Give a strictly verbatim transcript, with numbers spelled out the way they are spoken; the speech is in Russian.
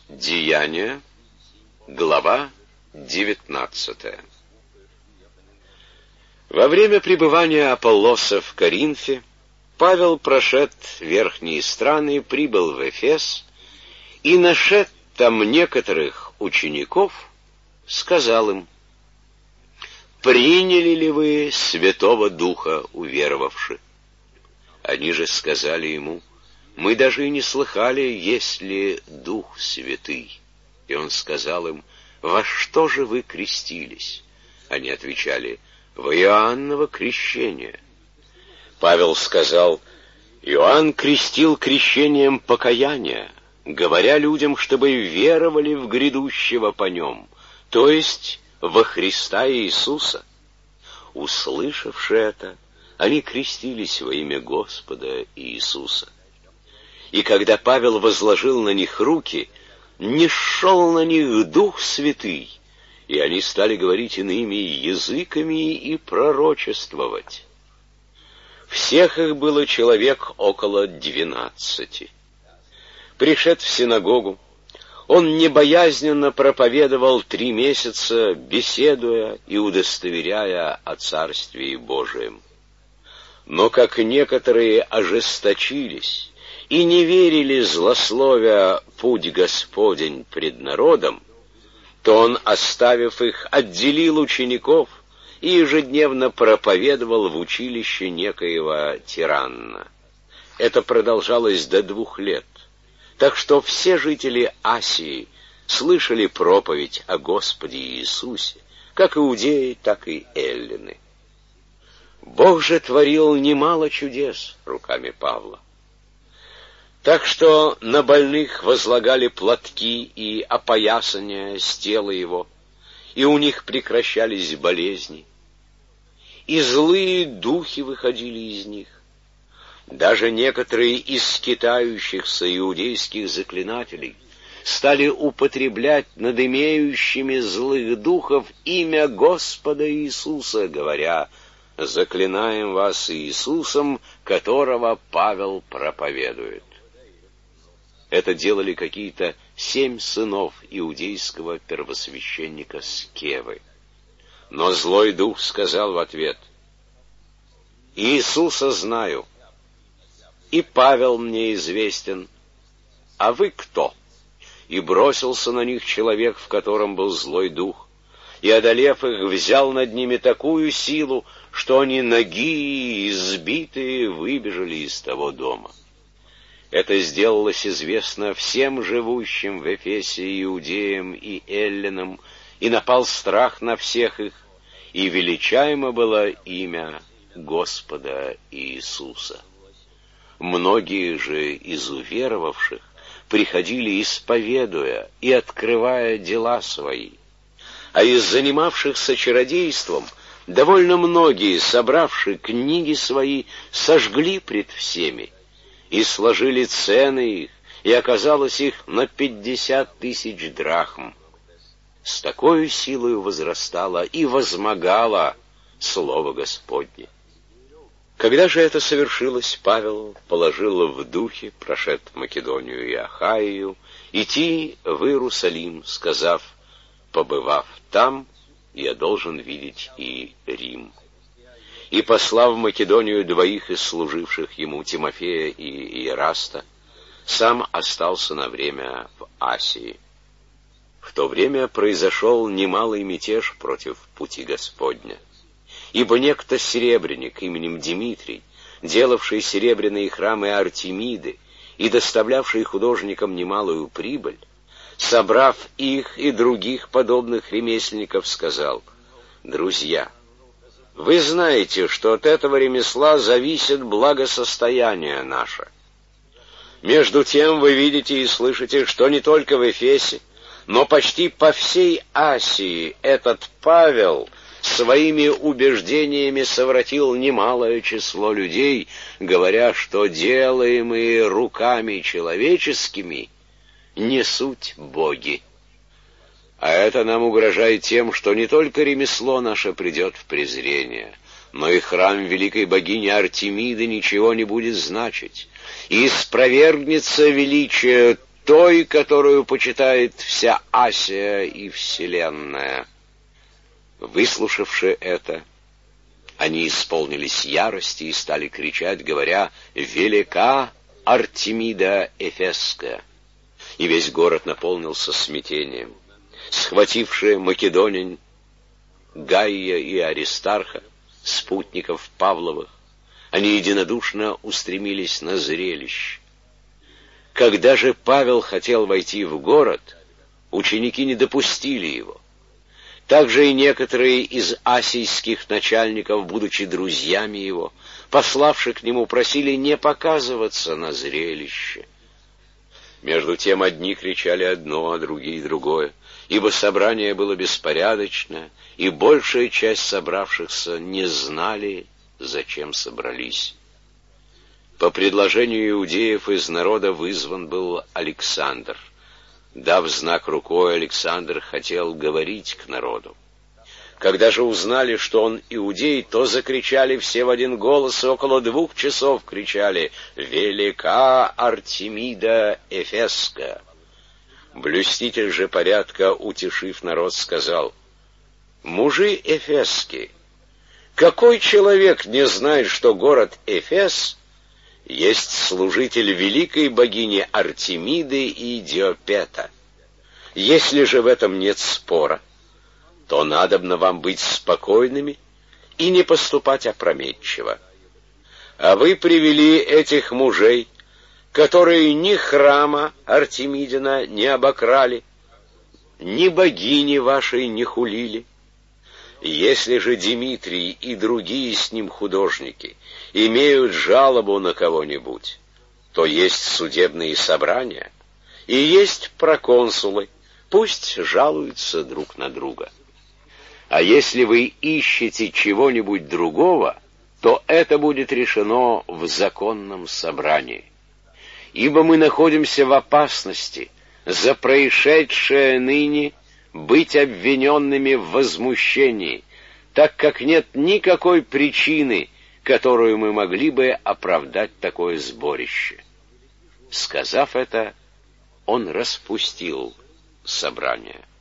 Деяния, глава девятнадцатая. Во время пребывания Аполлоса в Коринфе Павел, прошед верхние страны, прибыл в Эфес и, нашед там некоторых учеников, сказал им: «Приняли ли вы Святого Духа, уверовавши?» Они же сказали ему: «Мы даже и не слыхали, есть ли Дух Святый». И он сказал им: «Во что же вы крестились?» Они отвечали: «Во Иоанново крещение». Павел сказал: «Иоанн крестил крещением покаяния, говоря людям, чтобы веровали в грядущего по нем, то есть во Христа Иисуса». Услышавши это, они крестились во имя Господа Иисуса. И когда Павел возложил на них руки, нисшел на них Дух Святый, и они стали говорить иными языками и пророчествовать. Всех их было человек около двенадцати. Пришед в синагогу, он небоязненно проповедовал три месяца, беседуя и удостоверяя о Царствии Божием. Но как некоторые ожесточились и не верили, злословя путь Господень пред народом, то он, оставив их, отделил учеников и ежедневно проповедовал в училище некоего Тиранна. Это продолжалось до двух лет, так что все жители Асии слышали проповедь о Господе Иисусе, как иудеи, так и эллины. Бог же творил немало чудес руками Павла. Так что на больных возлагали платки и опоясания с тела его, и у них прекращались болезни, и злые духи выходили из них. Даже некоторые из скитающихся иудейских заклинателей стали употреблять над имеющими злых духов имя Господа Иисуса, говоря: «Заклинаем вас Иисусом, которого Павел проповедует». Это делали какие-то семь сынов иудейского первосвященника Скевы. Но злой дух сказал в ответ: «Иисуса знаю, и Павел мне известен, а вы кто?» И бросился на них человек, в котором был злой дух, и, одолев их, взял над ними такую силу, что они нагие и избитые выбежали из того дома. Это сделалось известно всем живущим в Эфесе иудеям и эллинам, и напал страх на всех их, и величаемо было имя Господа Иисуса. Многие же из уверовавших приходили, исповедуя и открывая дела свои, а из занимавшихся чародейством довольно многие, собравши книги свои, сожгли пред всеми, и сложили цены их, и оказалось их на пятьдесят тысяч драхм. С такой силой возрастало и возмогало слово Господне. Когда же это совершилось, Павел положил в духе, прошед Македонию и Ахаию, идти в Иерусалим, сказав: «Побывав там, я должен видеть и Рим». И, послав в Македонию двоих из служивших ему, Тимофея и Иераста, сам остался на время в Асии. В то время произошел немалый мятеж против пути Господня. Ибо некто серебряник именем Димитрий, делавший серебряные храмы Артемиды и доставлявший художникам немалую прибыль, собрав их и других подобных ремесленников, сказал: «Друзья, вы знаете, что от этого ремесла зависит благосостояние наше. Между тем вы видите и слышите, что не только в Эфесе, но почти по всей Асии этот Павел своими убеждениями совратил немалое число людей, говоря, что делаемые руками человеческими не суть боги. А это нам угрожает тем, что не только ремесло наше придет в презрение, но и храм великой богини Артемиды ничего не будет значить, и испровергнется величие той, которую почитает вся Асия и вселенная». Выслушавши это, они исполнились ярости и стали кричать, говоря: «Велика Артемида Эфесская!» И весь город наполнился смятением. Схватившие македонин Гайя и Аристарха, спутников Павловых, они единодушно устремились на зрелище. Когда же Павел хотел войти в город, ученики не допустили его. Также и некоторые из асийских начальников, будучи друзьями его, пославши к нему, просили не показываться на зрелище. Между тем одни кричали одно, а другие другое, ибо собрание было беспорядочное, и большая часть собравшихся не знали, зачем собрались. По предложению иудеев из народа вызван был Александр. Дав знак рукой, Александр хотел говорить к народу. Когда же узнали, что он иудей, то закричали все в один голос, и около двух часов кричали: «Велика Артемида Эфесская!» Блюститель же порядка, утешив народ, сказал: «Мужи эфесские, какой человек не знает, что город Эфес есть служитель великой богини Артемиды и Диопета? Если же в этом нет спора, то надобно вам быть спокойными и не поступать опрометчиво. А вы привели этих мужей, которые ни храма Артемидина не обокрали, ни богини вашей не хулили. Если же Дмитрий и другие с ним художники имеют жалобу на кого-нибудь, то есть судебные собрания и есть проконсулы, пусть жалуются друг на друга. А если вы ищете чего-нибудь другого, то это будет решено в законном собрании. Ибо мы находимся в опасности за происшедшее ныне быть обвиненными в возмущении, так как нет никакой причины, которую мы могли бы оправдать такое сборище». Сказав это, он распустил собрание.